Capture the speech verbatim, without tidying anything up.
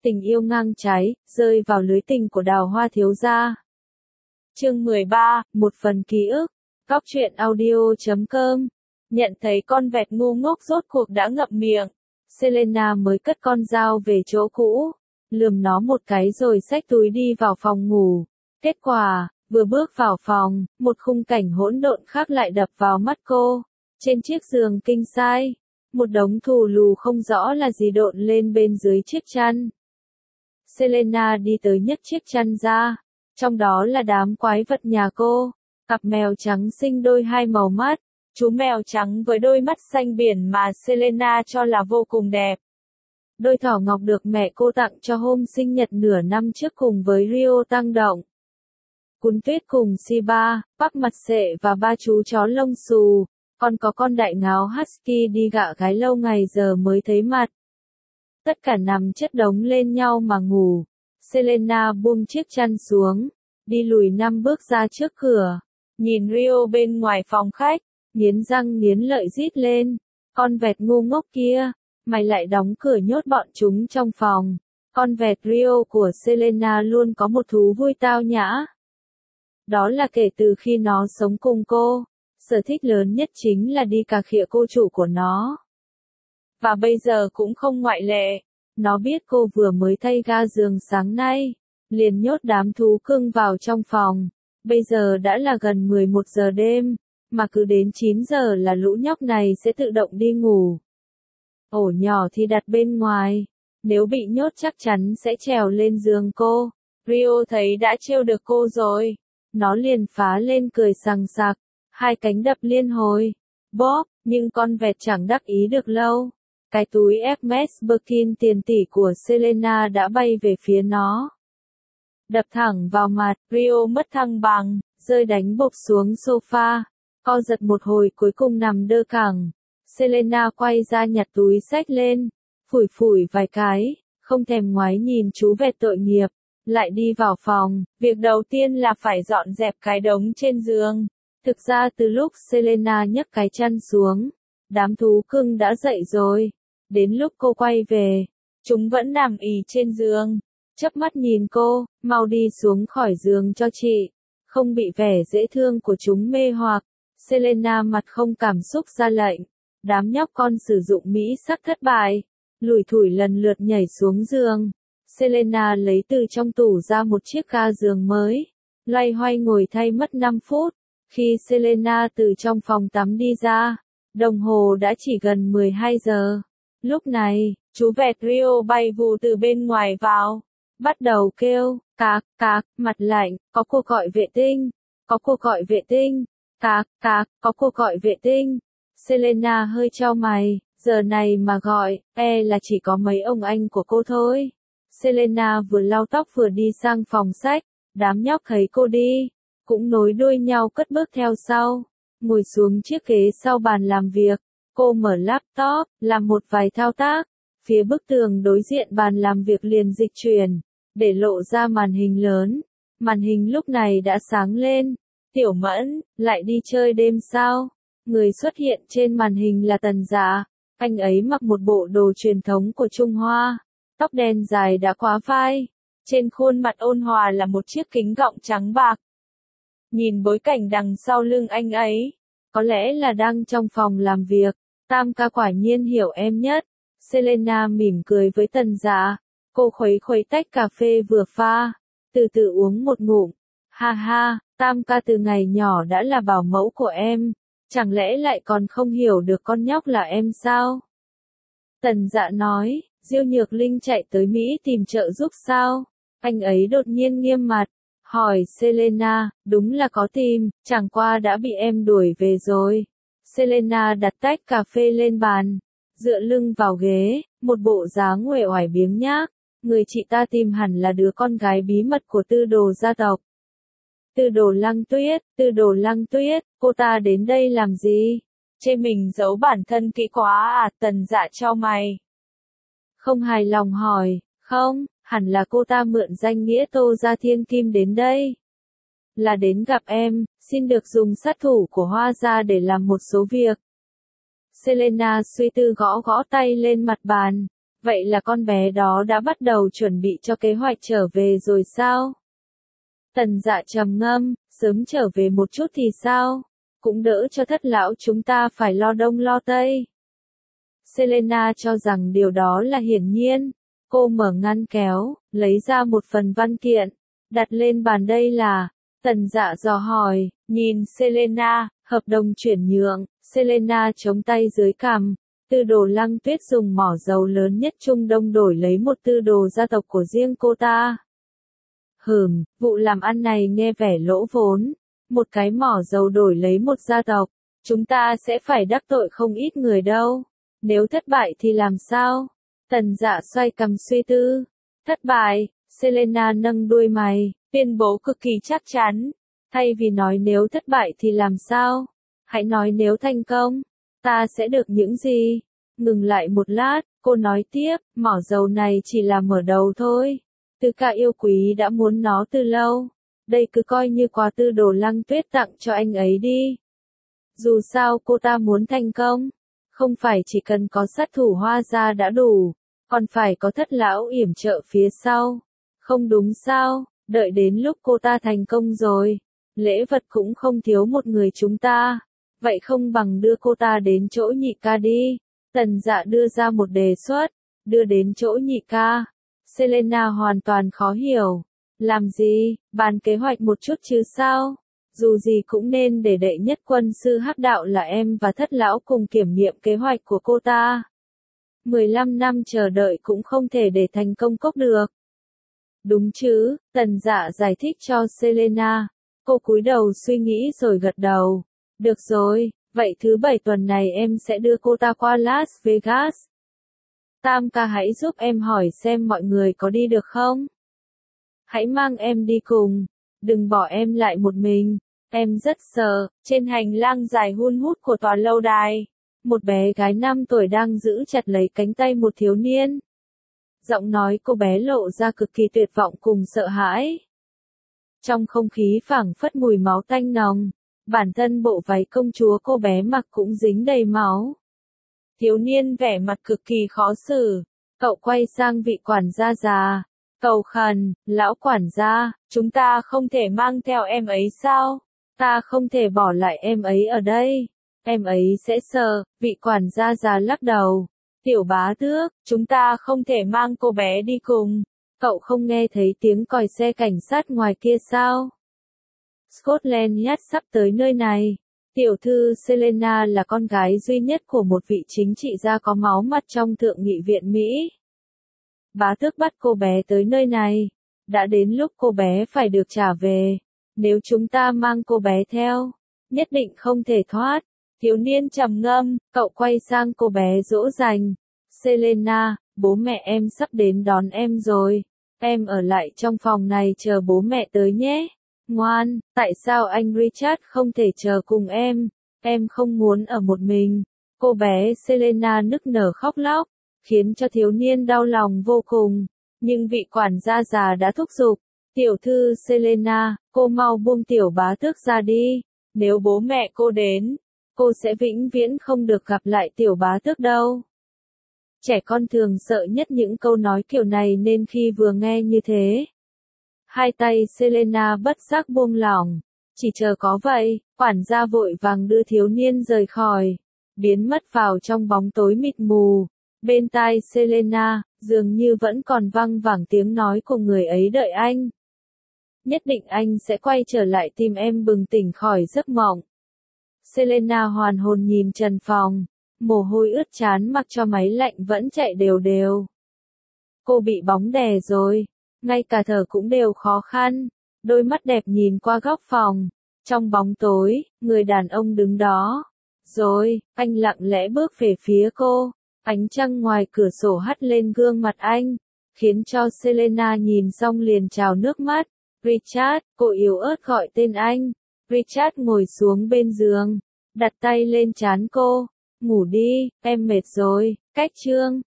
tình yêu ngang trái, rơi vào lưới tình của Đào Hoa thiếu gia. Chương mười ba, một phần ký ức. Góc truyện audio chấm com. Nhận thấy con vẹt ngu ngốc rốt cuộc đã ngậm miệng, Selena mới cất con dao về chỗ cũ, lườm nó một cái rồi xách túi đi vào phòng ngủ. Kết quả, vừa bước vào phòng, một khung cảnh hỗn độn khác lại đập vào mắt cô. Trên chiếc giường king size, một đống thù lù không rõ là gì độn lên bên dưới chiếc chăn. Selena đi tới nhấc chiếc chăn ra, trong đó là đám quái vật nhà cô, cặp mèo trắng xinh đôi hai màu mắt, chú mèo trắng với đôi mắt xanh biển mà Selena cho là vô cùng đẹp. Đôi thỏ ngọc được mẹ cô tặng cho hôm sinh nhật nửa năm trước cùng với Rio tăng động. Cún tuyết cùng Shiba, Bắc mặt sệ và ba chú chó lông xù, còn có con đại ngáo Husky đi gạ gái lâu ngày giờ mới thấy mặt. Tất cả nằm chất đống lên nhau mà ngủ. Selena buông chiếc chăn xuống, đi lùi năm bước ra trước cửa, nhìn Rio bên ngoài phòng khách, nghiến răng nghiến lợi rít lên. Con vẹt ngu ngốc kia, mày lại đóng cửa nhốt bọn chúng trong phòng. Con vẹt Rio của Selena luôn có một thú vui tao nhã. Đó là kể từ khi nó sống cùng cô, sở thích lớn nhất chính là đi cà khịa cô chủ của nó. Và bây giờ cũng không ngoại lệ. Nó biết cô vừa mới thay ga giường sáng nay, liền nhốt đám thú cưng vào trong phòng. Bây giờ đã là gần mười một giờ đêm, mà cứ đến chín giờ là lũ nhóc này sẽ tự động đi ngủ. Ổ nhỏ thì đặt bên ngoài, nếu bị nhốt chắc chắn sẽ trèo lên giường cô. Rio thấy đã trêu được cô rồi, nó liền phá lên cười sằng sặc, hai cánh đập liên hồi. Bóp, nhưng con vẹt chẳng đắc ý được lâu. Cái túi Hermes Birkin tiền tỷ của Selena đã bay về phía nó. Đập thẳng vào mặt, Rio mất thăng bằng, rơi đánh bộp xuống sofa, co giật một hồi cuối cùng nằm đơ cẳng. Selena quay ra nhặt túi xách lên, phủi phủi vài cái, không thèm ngoái nhìn chú vẹt tội nghiệp, lại đi vào phòng. Việc đầu tiên là phải dọn dẹp cái đống trên giường. Thực ra từ lúc Selena nhấc cái chăn xuống, đám thú cưng đã dậy rồi. Đến lúc cô quay về, chúng vẫn nằm ì trên giường, chớp mắt nhìn cô, mau đi xuống khỏi giường cho chị, không bị vẻ dễ thương của chúng mê hoặc. Selena mặt không cảm xúc ra lệnh, đám nhóc con sử dụng mỹ sắc thất bại, lủi thủi lần lượt nhảy xuống giường. Selena lấy từ trong tủ ra một chiếc ga giường mới, loay hoay ngồi thay mất năm phút. Khi Selena từ trong phòng tắm đi ra, đồng hồ đã chỉ gần mười hai giờ. Lúc này, chú vẹt Rio bay vù từ bên ngoài vào, bắt đầu kêu, cạc, cạc, mặt lạnh, có cuộc gọi vệ tinh, có cuộc gọi vệ tinh, cạc, cạc, có cuộc gọi vệ tinh. Selena hơi chau mày, giờ này mà gọi, e là chỉ có mấy ông anh của cô thôi. Selena vừa lau tóc vừa đi sang phòng sách, đám nhóc thấy cô đi, cũng nối đuôi nhau cất bước theo sau, ngồi xuống chiếc ghế sau bàn làm việc. Cô mở laptop, làm một vài thao tác, phía bức tường đối diện bàn làm việc liền dịch chuyển, để lộ ra màn hình lớn. Màn hình lúc này đã sáng lên. Tiểu Mẫn, lại đi chơi đêm sao? Người xuất hiện trên màn hình là Tần Dạ. Anh ấy mặc một bộ đồ truyền thống của Trung Hoa, tóc đen dài đã quá vai. Trên khuôn mặt ôn hòa là một chiếc kính gọng trắng bạc. Nhìn bối cảnh đằng sau lưng anh ấy, có lẽ là đang trong phòng làm việc. Tam ca quả nhiên hiểu em nhất. Selena mỉm cười với Tần Dạ. Cô khuấy khuấy tách cà phê vừa pha, từ từ uống một ngụm. Ha ha, Tam ca từ ngày nhỏ đã là bảo mẫu của em, chẳng lẽ lại còn không hiểu được con nhóc là em sao? Tần Dạ nói, Diêu Nhược Linh chạy tới Mỹ tìm trợ giúp sao? Anh ấy đột nhiên nghiêm mặt, hỏi Selena, đúng là có tìm, chẳng qua đã bị em đuổi về rồi. Selena đặt tách cà phê lên bàn, dựa lưng vào ghế, một bộ dáng uể oải biếng nhác. Người chị ta tìm hẳn là đứa con gái bí mật của Tư Đồ gia tộc. Tư Đồ Lăng Tuyết, Tư Đồ Lăng Tuyết, cô ta đến đây làm gì? Chê mình giấu bản thân kỹ quá à? Tần Dạ chau mày. Không hài lòng hỏi, không, hẳn là cô ta mượn danh nghĩa Tô Gia Thiên Kim đến đây. Là đến gặp em, xin được dùng sát thủ của Hoa gia để làm một số việc. Selena suy tư gõ gõ tay lên mặt bàn. Vậy là con bé đó đã bắt đầu chuẩn bị cho kế hoạch trở về rồi sao? Tần Dạ trầm ngâm, sớm trở về một chút thì sao? Cũng đỡ cho thất lão chúng ta phải lo đông lo tây. Selena cho rằng điều đó là hiển nhiên. Cô mở ngăn kéo, lấy ra một phần văn kiện, đặt lên bàn. Đây là, Tần Dạ dò hỏi, nhìn Selena, hợp đồng chuyển nhượng. Selena chống tay dưới cằm. Tư đồ Lăng Tuyết dùng mỏ dầu lớn nhất Trung Đông đổi lấy một tư đồ gia tộc của riêng cô ta. Hừm, vụ làm ăn này nghe vẻ lỗ vốn. Một cái mỏ dầu đổi lấy một gia tộc. Chúng ta sẽ phải đắc tội không ít người đâu. Nếu thất bại thì làm sao? Tần Dạ xoay cằm suy tư. Thất bại, Selena nâng đuôi mày, tuyên bố cực kỳ chắc chắn. Thay vì nói nếu thất bại thì làm sao? Hãy nói nếu thành công, ta sẽ được những gì? Ngừng lại một lát, cô nói tiếp, mỏ dầu này chỉ là mở đầu thôi. Tư Ca yêu quý đã muốn nó từ lâu. Đây cứ coi như quà Tư đồ Lăng Tuyết tặng cho anh ấy đi. Dù sao cô ta muốn thành công. Không phải chỉ cần có sát thủ Hoa gia đã đủ, còn phải có thất lão yểm trợ phía sau. Không đúng sao, đợi đến lúc cô ta thành công rồi, lễ vật cũng không thiếu một người chúng ta. Vậy không bằng đưa cô ta đến chỗ nhị ca đi. Tần Dạ đưa ra một đề xuất, đưa đến chỗ nhị ca. Selena hoàn toàn khó hiểu. Làm gì, bàn kế hoạch một chút chứ sao? Dù gì cũng nên để đệ nhất quân sư hắc đạo là em và thất lão cùng kiểm nghiệm kế hoạch của cô ta. mười lăm năm chờ đợi cũng không thể để thành công cốc được. Đúng chứ, Tần Dạ giải thích cho Selena. Cô cúi đầu suy nghĩ rồi gật đầu. Được rồi, vậy thứ bảy tuần này em sẽ đưa cô ta qua Las Vegas. Tam ca hãy giúp em hỏi xem mọi người có đi được không? Hãy mang em đi cùng. Đừng bỏ em lại một mình. Em rất sợ. Trên hành lang dài hun hút của tòa lâu đài, một bé gái năm tuổi đang giữ chặt lấy cánh tay một thiếu niên. Giọng nói cô bé lộ ra cực kỳ tuyệt vọng cùng sợ hãi. Trong không khí phảng phất mùi máu tanh nồng. Bản thân bộ váy công chúa cô bé mặc cũng dính đầy máu. Thiếu niên vẻ mặt cực kỳ khó xử. Cậu quay sang vị quản gia già. Cầu khẩn, lão quản gia, chúng ta không thể mang theo em ấy sao? Ta không thể bỏ lại em ấy ở đây. Em ấy sẽ sợ. Vị quản gia già lắc đầu. Tiểu bá tước, chúng ta không thể mang cô bé đi cùng. Cậu không nghe thấy tiếng còi xe cảnh sát ngoài kia sao? Scotland Yard sắp tới nơi này. Tiểu thư Selena là con gái duy nhất của một vị chính trị gia có máu mặt trong Thượng nghị viện Mỹ. Bá tước bắt cô bé tới nơi này. Đã đến lúc cô bé phải được trả về. Nếu chúng ta mang cô bé theo, nhất định không thể thoát. Thiếu niên trầm ngâm, cậu quay sang cô bé dỗ dành. Selena, bố mẹ em sắp đến đón em rồi. Em ở lại trong phòng này chờ bố mẹ tới nhé. Ngoan, tại sao anh Richard không thể chờ cùng em? Em không muốn ở một mình. Cô bé Selena nức nở khóc lóc, khiến cho thiếu niên đau lòng vô cùng. Nhưng vị quản gia già đã thúc giục. Tiểu thư Selena, cô mau buông tiểu bá tước ra đi. Nếu bố mẹ cô đến, cô sẽ vĩnh viễn không được gặp lại tiểu bá tước đâu. Trẻ con thường sợ nhất những câu nói kiểu này nên khi vừa nghe như thế, hai tay Selena bất giác buông lỏng. Chỉ chờ có vậy, quản gia vội vàng đưa thiếu niên rời khỏi, biến mất vào trong bóng tối mịt mù. Bên tai Selena, dường như vẫn còn văng vẳng tiếng nói của người ấy đợi anh. Nhất định anh sẽ quay trở lại tìm em bừng tỉnh khỏi giấc mộng. Selena hoàn hồn nhìn trần phòng, mồ hôi ướt trán mặc cho máy lạnh vẫn chạy đều đều. Cô bị bóng đè rồi, ngay cả thở cũng đều khó khăn. Đôi mắt đẹp nhìn qua góc phòng, trong bóng tối, người đàn ông đứng đó. Rồi, anh lặng lẽ bước về phía cô, ánh trăng ngoài cửa sổ hắt lên gương mặt anh, khiến cho Selena nhìn xong liền trào nước mắt. Richard, cô yếu ớt gọi tên anh. Richard ngồi xuống bên giường, đặt tay lên trán cô. Ngủ đi, em mệt rồi. Cách chương